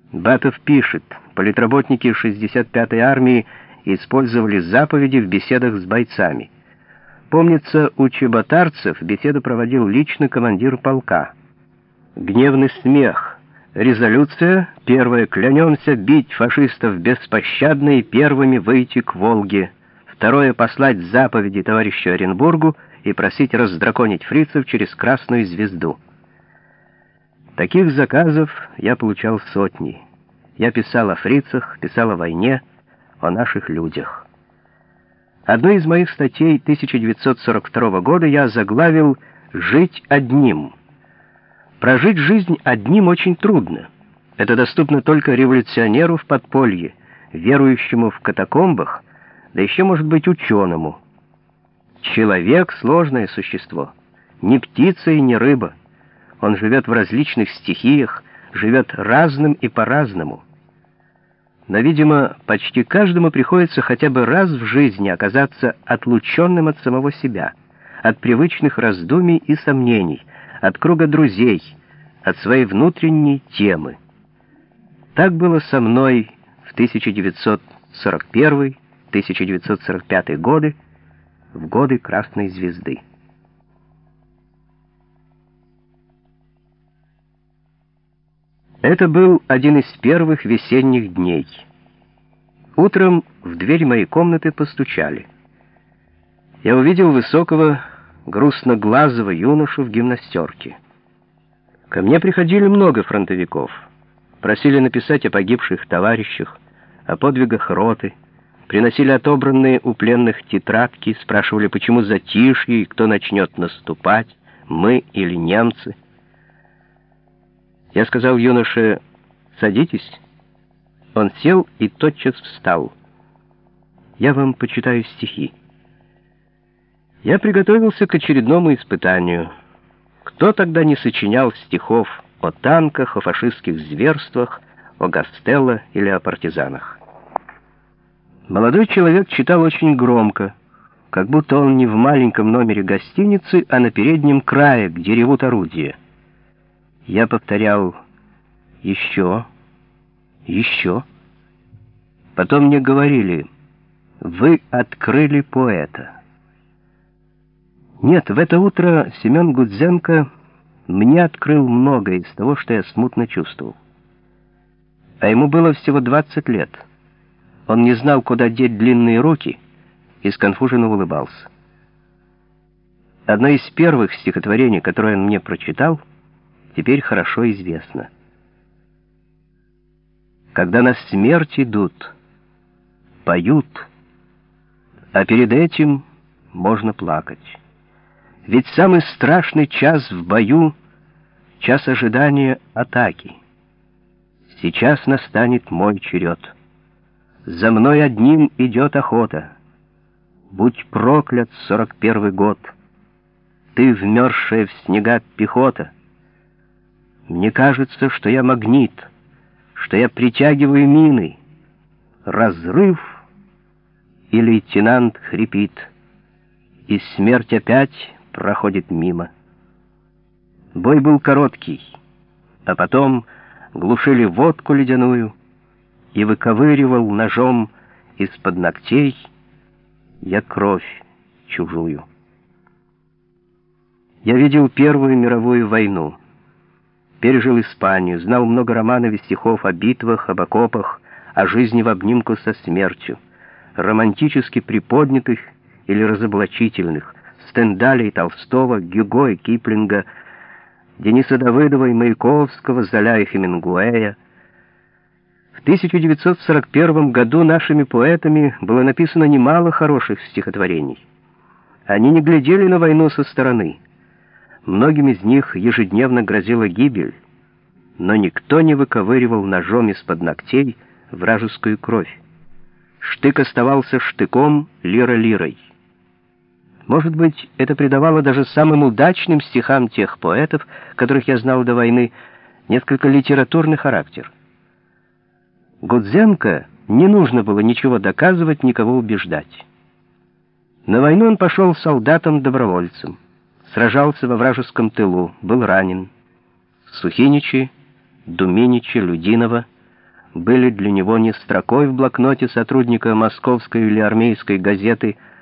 Батов пишет, политработники 65-й армии использовали заповеди в беседах с бойцами. Помнится, у чеботарцев беседу проводил лично командир полка. Гневный смех. Резолюция. Первая. Клянемся бить фашистов беспощадно и первыми выйти к Волге. Второе. Послать заповеди товарищу Оренбургу и просить раздраконить фрицев через Красную Звезду. Таких заказов я получал сотни. Я писал о фрицах, писал о войне, о наших людях. Одну из моих статей 1942 года я заглавил «Жить одним». Прожить жизнь одним очень трудно. Это доступно только революционеру в подполье, верующему в катакомбах, да еще, может быть, ученому. Человек — сложное существо, не птица и не рыба. Он живет в различных стихиях, живет разным и по-разному. Но, видимо, почти каждому приходится хотя бы раз в жизни оказаться отлученным от самого себя, от привычных раздумий и сомнений, от круга друзей, от своей внутренней темы. Так было со мной в 1941-1945 годы, в годы Красной Звезды. Это был один из первых весенних дней. Утром в дверь моей комнаты постучали. Я увидел высокого, грустноглазого юношу в гимнастерке. Ко мне приходили много фронтовиков. Просили написать о погибших товарищах, о подвигах роты, приносили отобранные у пленных тетрадки, спрашивали, почему затишье и кто начнет наступать, мы или немцы. Я сказал юноше: «Садитесь». Он сел и тотчас встал. «Я вам почитаю стихи». Я приготовился к очередному испытанию. Кто тогда не сочинял стихов о танках, о фашистских зверствах, о Гастелло или о партизанах? Молодой человек читал очень громко, как будто он не в маленьком номере гостиницы, а на переднем крае, где ревут орудия. Я повторял: «Еще, еще». Потом мне говорили: «Вы открыли поэта». Нет, в это утро Семен Гудзенко мне открыл многое из того, что я смутно чувствовал. А ему было всего 20 лет. Он не знал, куда деть длинные руки, и сконфуженно улыбался. Одно из первых стихотворений, которое он мне прочитал, теперь хорошо известно. Когда на смерть идут, поют, а перед этим можно плакать. Ведь самый страшный час в бою — час ожидания атаки. Сейчас настанет мой черед. За мной одним идет охота. Будь проклят 41-й год. Ты, вмерзшая в снега пехота. Мне кажется, что я магнит, что я притягиваю мины. Разрыв, и лейтенант хрипит, и смерть опять проходит мимо. Бой был короткий, а потом глушили водку ледяную, и выковыривал ножом из-под ногтей я кровь чужую. Я видел Первую мировую войну. Пережил Испанию, знал много романов и стихов о битвах, об окопах, о жизни в обнимку со смертью, романтически приподнятых или разоблачительных, Стендаля и Толстого, Гюго и Киплинга, Дениса Давыдова и Маяковского, Золя и Хемингуэя. В 1941 году нашими поэтами было написано немало хороших стихотворений. Они не глядели на войну со стороны. Многим из них ежедневно грозила гибель, но никто не выковыривал ножом из-под ногтей вражескую кровь. Штык оставался штыком, лира лирой. Может быть, это придавало даже самым удачным стихам тех поэтов, которых я знал до войны, несколько литературный характер. Гудзенко не нужно было ничего доказывать, никого убеждать. На войну он пошел солдатом-добровольцем. Сражался во вражеском тылу, был ранен. В Сухиничи, Думиничи, Людиново были для него не строкой в блокноте сотрудника московской или армейской газеты,